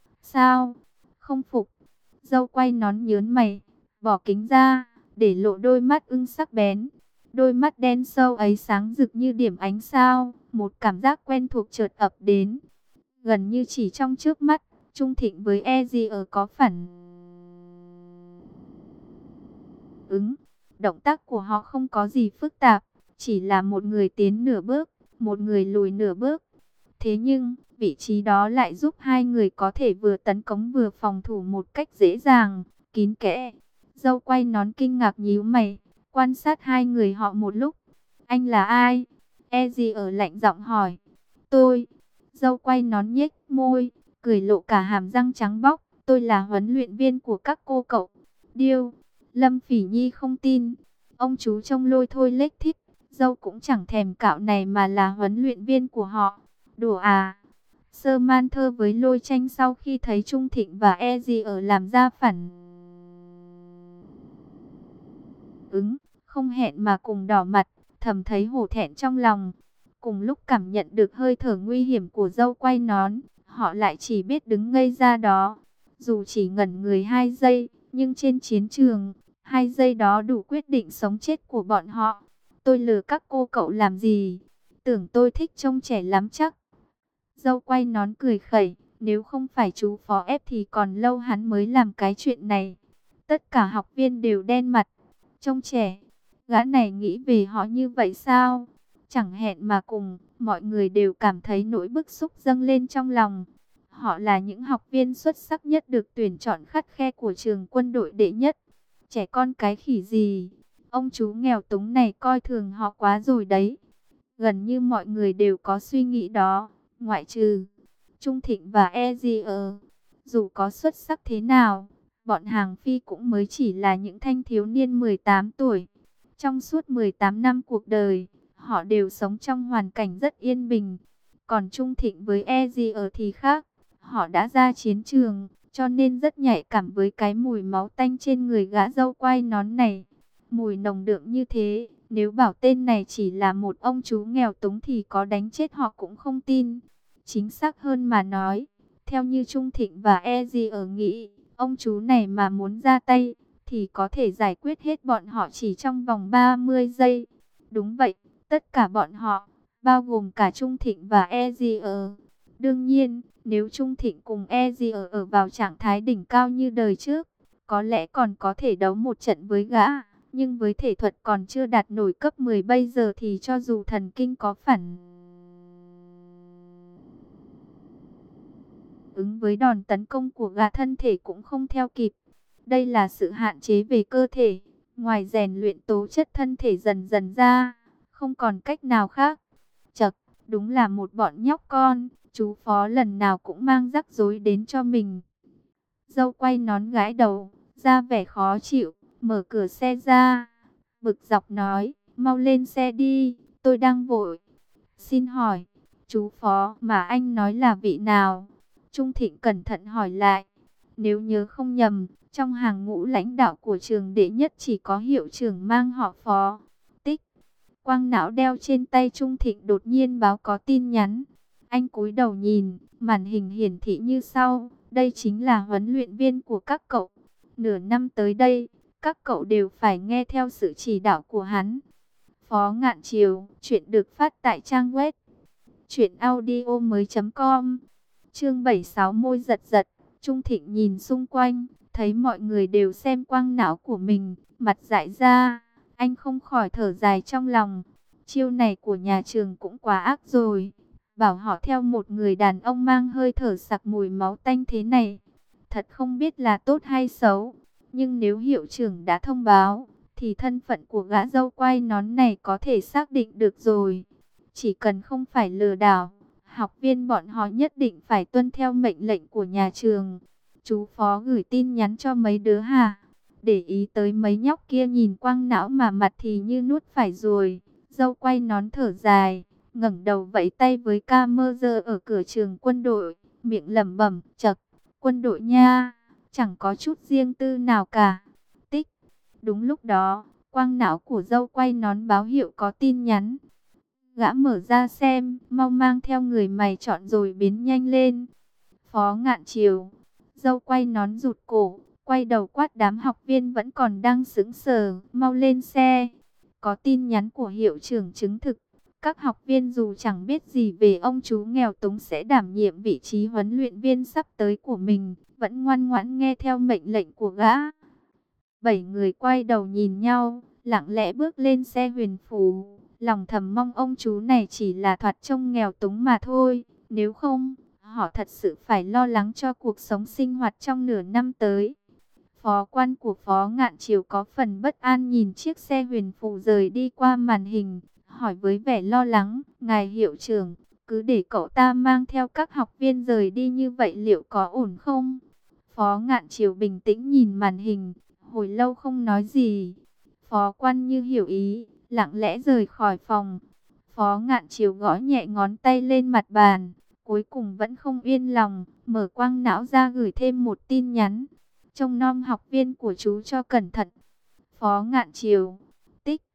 Sao? Không phục. Râu quai nón nhớn mày, bỏ kính ra, để lộ đôi mắt ưng sắc bén. Đôi mắt đen sâu ấy sáng rực như điểm ánh sao, một cảm giác quen thuộc chợt ập đến. Gần như chỉ trong chớp mắt, Trung Thịnh với Eji ở có phản ứng. Động tác của họ không có gì phức tạp, chỉ là một người tiến nửa bước, một người lùi nửa bước. Thế nhưng, vị trí đó lại giúp hai người có thể vừa tấn công vừa phòng thủ một cách dễ dàng, kín kẽ. Dâu quay nón kinh ngạc nhíu mày, quan sát hai người họ một lúc. Anh là ai? Eji ở lạnh giọng hỏi. Tôi. Dâu quay nón nhếch môi, cười lộ cả hàm răng trắng bóc. Tôi là huấn luyện viên của các cô cậu. Điêu. Lâm Phỉ Nhi không tin. Ông chú trông lôi thôi lếch thít. Dâu cũng chẳng thèm cạo này mà là huấn luyện viên của họ. Đùa à. Samantha với Lôi Tranh sau khi thấy Trung Thịnh và Eji ở làm ra phản ứng, không hẹn mà cùng đỏ mặt. thầm thấy hổ thẹn trong lòng. Cùng lúc cảm nhận được hơi thở nguy hiểm của dâu quay nón, họ lại chỉ biết đứng ngây ra đó. Dù chỉ ngẩn người 2 giây, nhưng trên chiến trường, 2 giây đó đủ quyết định sống chết của bọn họ. Tôi lừa các cô cậu làm gì? Tưởng tôi thích trông trẻ lắm chắc. Dâu quay nón cười khẩy, nếu không phải chú phó ép thì còn lâu hắn mới làm cái chuyện này. Tất cả học viên đều đen mặt, trông trẻ. Gã này nghĩ về họ như vậy sao? Chẳng hẹn mà cùng, mọi người đều cảm thấy nỗi bức xúc dâng lên trong lòng. Họ là những học viên xuất sắc nhất được tuyển chọn khắt khe của trường quân đội đệ nhất. Trẻ con cái khỉ gì? Ông chú nghèo túng này coi thường họ quá rồi đấy. Gần như mọi người đều có suy nghĩ đó, ngoại trừ Trung Thịnh và Ezier. Dù có xuất sắc thế nào, bọn Hàng Phi cũng mới chỉ là những thanh thiếu niên 18 tuổi. Trong suốt 18 năm cuộc đời, họ đều sống trong hoàn cảnh rất yên bình. Còn Trung Thịnh với Ezier thì khác, họ đã ra chiến trường, cho nên rất nhạy cảm với cái mùi máu tanh trên người gã dâu quai nón này. Mùi nồng đượm như thế, nếu bảo tên này chỉ là một ông chú nghèo túng thì có đánh chết họ cũng không tin. Chính xác hơn mà nói, theo như Trung Thịnh và Ezier nghĩ, ông chú này mà muốn ra tay, thì có thể giải quyết hết bọn họ chỉ trong vòng 30 giây. Đúng vậy, tất cả bọn họ, bao gồm cả Trung Thịnh và Ezier. Đương nhiên, nếu Trung Thịnh cùng Ezier ở vào trạng thái đỉnh cao như đời trước, có lẽ còn có thể đấu một trận với gã. Nhưng với thể thuật còn chưa đạt nổi cấp 10 bây giờ thì cho dù thần kinh có phản ứng với đòn tấn công của gã, thân thể cũng không theo kịp. Đây là sự hạn chế về cơ thể. Ngoài rèn luyện tố chất thân thể dần dần ra, không còn cách nào khác. Chậc, đúng là một bọn nhóc con, chú phó lần nào cũng mang rắc rối đến cho mình. Dâu quay nón gãi đầu, ra vẻ khó chịu, mở cửa xe ra. Bực dọc nói, mau lên xe đi, tôi đang vội. Xin hỏi, chú phó mà anh nói là vị nào? Trung Thịnh cẩn thận hỏi lại. Nếu nhớ không nhầm, trong hàng ngũ lãnh đạo của trường đệ nhất chỉ có hiệu trưởng mang họ Phó. Tích. Quang não đeo trên tay Trung Thịnh đột nhiên báo có tin nhắn. Anh cúi đầu nhìn, màn hình hiển thị như sau. Đây chính là huấn luyện viên của các cậu. Nửa năm tới đây, các cậu đều phải nghe theo sự chỉ đạo của hắn. Phó Ngạn Chiều, chuyện được phát tại trang web truyệnaudiomoi.com. Chương 76 môi giật giật. Trung Thịnh nhìn xung quanh, thấy mọi người đều xem quang não của mình, mặt dại ra, anh không khỏi thở dài trong lòng. Chiêu này của nhà trường cũng quá ác rồi, bảo họ theo một người đàn ông mang hơi thở sặc mùi máu tanh thế này, thật không biết là tốt hay xấu. Nhưng nếu hiệu trưởng đã thông báo, thì thân phận của gã dâu quai nón này có thể xác định được rồi. Chỉ cần không phải lừa đảo, học viên bọn họ nhất định phải tuân theo mệnh lệnh của nhà trường. Chú phó gửi tin nhắn cho mấy đứa hả? Để ý tới mấy nhóc kia nhìn quang não mà mặt thì như nuốt phải rồi. Dâu quay nón thở dài, ngẩng đầu vẫy tay với camera ở cửa trường quân đội, miệng lẩm bẩm, chậc, quân đội nha, chẳng có chút riêng tư nào cả. Tích. Đúng lúc đó, quang não của dâu quay nón báo hiệu có tin nhắn. Gã mở ra xem, mau mang theo người mày chọn rồi biến nhanh lên. Phó Ngạn Chiều. Dâu quay nón rụt cổ, quay đầu quát đám học viên vẫn còn đang sững sờ, mau lên xe. Có tin nhắn của hiệu trưởng chứng thực, các học viên dù chẳng biết gì về ông chú nghèo túng sẽ đảm nhiệm vị trí huấn luyện viên sắp tới của mình, vẫn ngoan ngoãn nghe theo mệnh lệnh của gã. 7 người quay đầu nhìn nhau, lặng lẽ bước lên xe huyền phù, lòng thầm mong ông chú này chỉ là thoạt trông nghèo túng mà thôi, nếu không, họ thật sự phải lo lắng cho cuộc sống sinh hoạt trong nửa năm tới. Phó quan của Phó Ngạn Chiều có phần bất an nhìn chiếc xe huyền phù rời đi qua màn hình, hỏi với vẻ lo lắng, ngài hiệu trưởng, cứ để cậu ta mang theo các học viên rời đi như vậy liệu có ổn không? Phó Ngạn Chiều bình tĩnh nhìn màn hình, hồi lâu không nói gì. Phó quan như hiểu ý, lặng lẽ rời khỏi phòng. Phó Ngạn Chiều gõ nhẹ ngón tay lên mặt bàn, cuối cùng vẫn không yên lòng, mở quang não ra gửi thêm một tin nhắn. Trông nom học viên của chú cho cẩn thận. Phó Ngạn Chiều. Tích.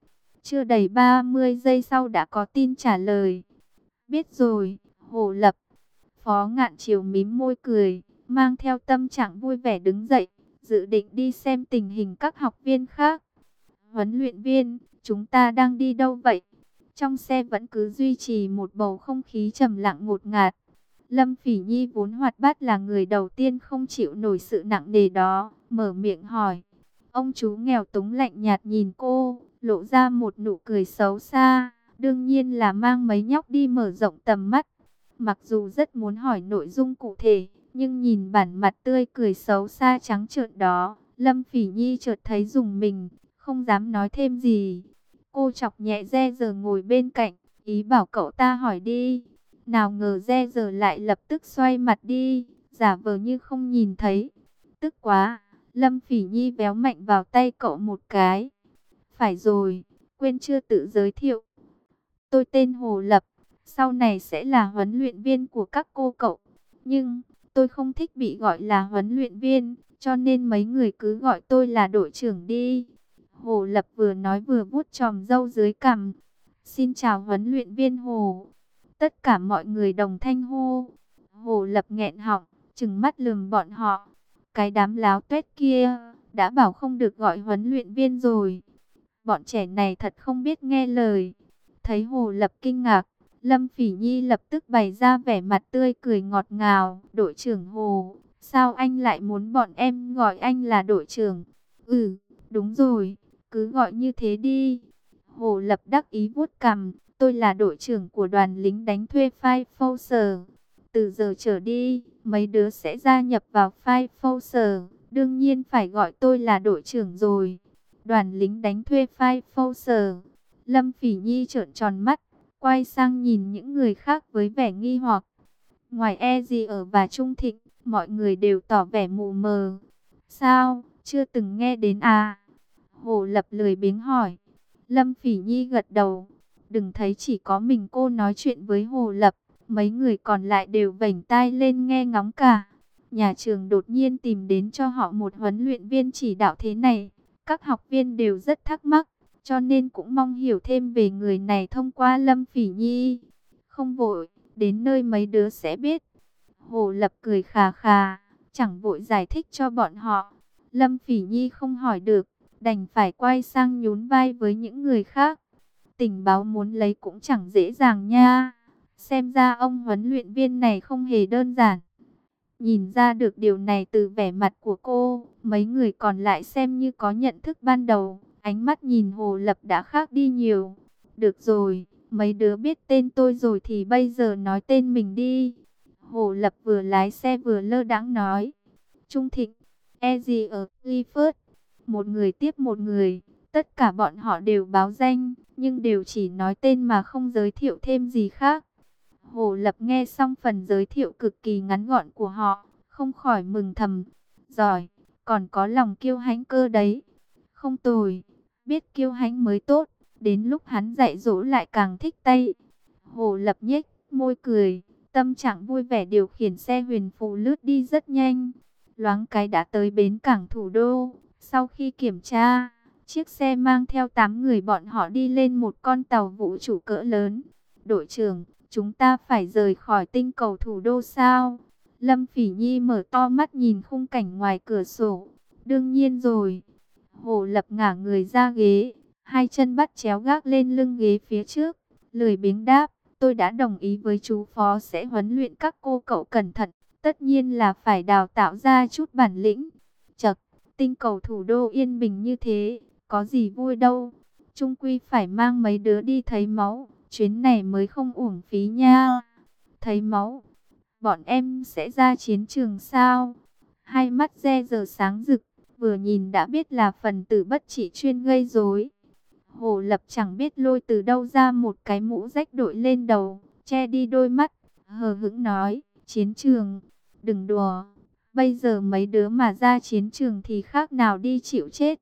Chưa đầy 30 giây sau đã có tin trả lời. Biết rồi, Hồ Lập. Phó Ngạn Chiều mím môi cười, mang theo tâm trạng vui vẻ đứng dậy, dự định đi xem tình hình các học viên khác. Huấn luyện viên, chúng ta đang đi đâu vậy? Trong xe vẫn cứ duy trì một bầu không khí trầm lặng ngột ngạt. Lâm Phỉ Nhi vốn hoạt bát là người đầu tiên không chịu nổi sự nặng nề đó, mở miệng hỏi. Ông chú nghèo túng lạnh nhạt nhìn cô, lộ ra một nụ cười xấu xa, đương nhiên là mang mấy nhóc đi mở rộng tầm mắt. Mặc dù rất muốn hỏi nội dung cụ thể, nhưng nhìn bản mặt tươi cười xấu xa trắng trợn đó, Lâm Phỉ Nhi chợt thấy rùng mình, không dám nói thêm gì. Cô chọc nhẹ Re giờ ngồi bên cạnh, ý bảo cậu ta hỏi đi. Nào ngờ Re giờ lại lập tức xoay mặt đi, giả vờ như không nhìn thấy. Tức quá, Lâm Phỉ Nhi véo mạnh vào tay cậu một cái. Phải rồi, quên chưa tự giới thiệu. Tôi tên Hồ Lập, sau này sẽ là huấn luyện viên của các cô cậu. Nhưng, tôi không thích bị gọi là huấn luyện viên, cho nên mấy người cứ gọi tôi là đội trưởng đi. Hồ Lập vừa nói vừa vuốt chòm râu dưới cằm. Xin chào huấn luyện viên Hồ. Tất cả mọi người đồng thanh hô. Hồ Lập nghẹn họng, trừng mắt lườm bọn họ. Cái đám láo tuét kia, đã bảo không được gọi huấn luyện viên rồi. Bọn trẻ này thật không biết nghe lời. Thấy Hồ Lập kinh ngạc, Lâm Phỉ Nhi lập tức bày ra vẻ mặt tươi cười ngọt ngào. Đội trưởng Hồ, sao anh lại muốn bọn em gọi anh là đội trưởng? Ừ, đúng rồi, cứ gọi như thế đi. Hồ Lập đắc ý vuốt cằm, tôi là đội trưởng của đoàn lính đánh thuê Five Force. Từ giờ trở đi, mấy đứa sẽ gia nhập vào Five Force, đương nhiên phải gọi tôi là đội trưởng rồi. Đoàn lính đánh thuê Five Force. Lâm Phỉ Nhi trợn tròn mắt, quay sang nhìn những người khác với vẻ nghi hoặc. Ngoài E.G.R và Trung Thịnh, mọi người đều tỏ vẻ mù mờ. Sao, chưa từng nghe đến à? Hồ Lập lười biếng hỏi. Lâm Phỉ Nhi gật đầu. Đừng thấy chỉ có mình cô nói chuyện với Hồ Lập, mấy người còn lại đều vểnh tai lên nghe ngóng cả. Nhà trường đột nhiên tìm đến cho họ một huấn luyện viên chỉ đạo thế này. Các học viên đều rất thắc mắc, cho nên cũng mong hiểu thêm về người này thông qua Lâm Phỉ Nhi. Không vội, đến nơi mấy đứa sẽ biết. Hồ Lập cười khà khà, chẳng vội giải thích cho bọn họ. Lâm Phỉ Nhi không hỏi được, đành phải quay sang nhún vai với những người khác. Tình báo muốn lấy cũng chẳng dễ dàng nha. Xem ra ông huấn luyện viên này không hề đơn giản. Nhìn ra được điều này từ vẻ mặt của cô, mấy người còn lại xem như có nhận thức ban đầu. Ánh mắt nhìn Hồ Lập đã khác đi nhiều. Được rồi, mấy đứa biết tên tôi rồi thì bây giờ nói tên mình đi. Hồ Lập vừa lái xe vừa lơ đãng nói. Trung Thịnh, E.G.R, Clifford. Một người tiếp một người, tất cả bọn họ đều báo danh, nhưng đều chỉ nói tên mà không giới thiệu thêm gì khác. Hồ Lập nghe xong phần giới thiệu cực kỳ ngắn gọn của họ, không khỏi mừng thầm. Giỏi, còn có lòng kiêu hãnh cơ đấy. Không tồi, biết kiêu hãnh mới tốt, đến lúc hắn dạy dỗ lại càng thích tay. Hồ Lập nhếch môi cười, tâm trạng vui vẻ điều khiển xe huyền phù lướt đi rất nhanh. Loáng cái đã tới bến cảng thủ đô. Sau khi kiểm tra, chiếc xe mang theo 8 người bọn họ đi lên một con tàu vũ trụ cỡ lớn. Đội trưởng, chúng ta phải rời khỏi tinh cầu thủ đô sao? Lâm Phỉ Nhi mở to mắt nhìn khung cảnh ngoài cửa sổ. Đương nhiên rồi. Hồ Lập ngả người ra ghế, hai chân bắt chéo gác lên lưng ghế phía trước, lười biếng đáp. Tôi đã đồng ý với chú phó sẽ huấn luyện các cô cậu cẩn thận. Tất nhiên là phải đào tạo ra chút bản lĩnh. Chật, tinh cầu thủ đô yên bình như thế, có gì vui đâu. Chung quy phải mang mấy đứa đi thấy máu, chuyến này mới không uổng phí nha. Thấy máu, bọn em sẽ ra chiến trường sao? Hai mắt Re giờ sáng rực, vừa nhìn đã biết là phần tử bất trị chuyên gây rối. Hồ Lập chẳng biết lôi từ đâu ra một cái mũ rách đội lên đầu, che đi đôi mắt, hờ hững nói, chiến trường, đừng đùa. Bây giờ mấy đứa mà ra chiến trường thì khác nào đi chịu chết.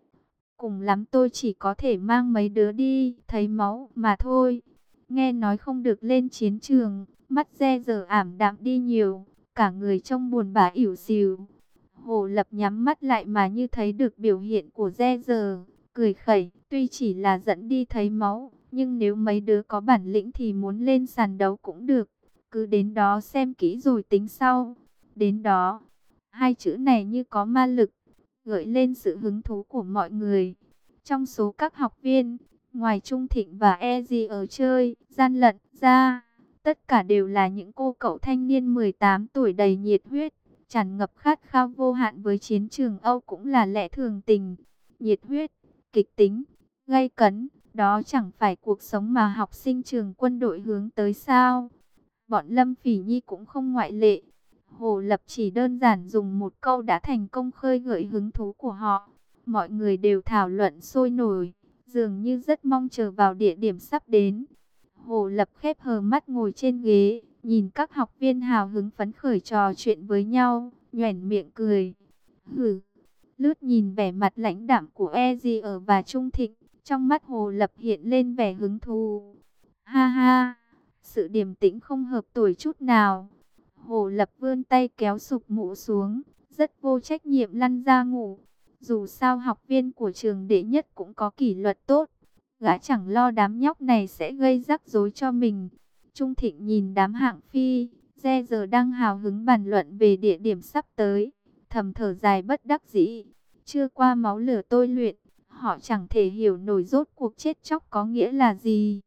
Cùng lắm tôi chỉ có thể mang mấy đứa đi, thấy máu mà thôi. Nghe nói không được lên chiến trường, mắt Re giờ ảm đạm đi nhiều, cả người trông buồn bã ỉu xìu. Hồ Lập nhắm mắt lại mà như thấy được biểu hiện của Re giờ, cười khẩy, tuy chỉ là dẫn đi thấy máu, nhưng nếu mấy đứa có bản lĩnh thì muốn lên sàn đấu cũng được. Cứ đến đó xem kỹ rồi tính sau. Đến đó, hai chữ này như có ma lực, gợi lên sự hứng thú của mọi người. Trong số các học viên, ngoài Trung Thịnh và Eji ở chơi, gian lận ra, tất cả đều là những cô cậu thanh niên 18 tuổi đầy nhiệt huyết, tràn ngập khát khao vô hạn với chiến trường Âu cũng là lẽ thường tình. Nhiệt huyết, kịch tính, gay cấn, đó chẳng phải cuộc sống mà học sinh trường quân đội hướng tới sao? Bọn Lâm Phỉ Nhi cũng không ngoại lệ. Hồ Lập chỉ đơn giản dùng một câu đã thành công khơi gợi hứng thú của họ. Mọi người đều thảo luận sôi nổi, dường như rất mong chờ vào địa điểm sắp đến. Hồ Lập khép hờ mắt ngồi trên ghế, nhìn các học viên hào hứng phấn khởi trò chuyện với nhau, nhoẻn miệng cười. Hừ, lướt nhìn vẻ mặt lãnh đạm của Eji ở và Trung Thịnh, trong mắt Hồ Lập hiện lên vẻ hứng thú. Ha ha, sự điềm tĩnh không hợp tuổi chút nào. Hồ Lập vươn tay kéo sụp mũ xuống, rất vô trách nhiệm lăn ra ngủ. Dù sao học viên của trường đệ nhất cũng có kỷ luật tốt, gã chẳng lo đám nhóc này sẽ gây rắc rối cho mình. Trung Thịnh nhìn đám hạng phi, giờ đang hào hứng bàn luận về địa điểm sắp tới, thầm thở dài bất đắc dĩ. Chưa qua máu lửa tôi luyện, họ chẳng thể hiểu nổi rốt cuộc chết chóc có nghĩa là gì.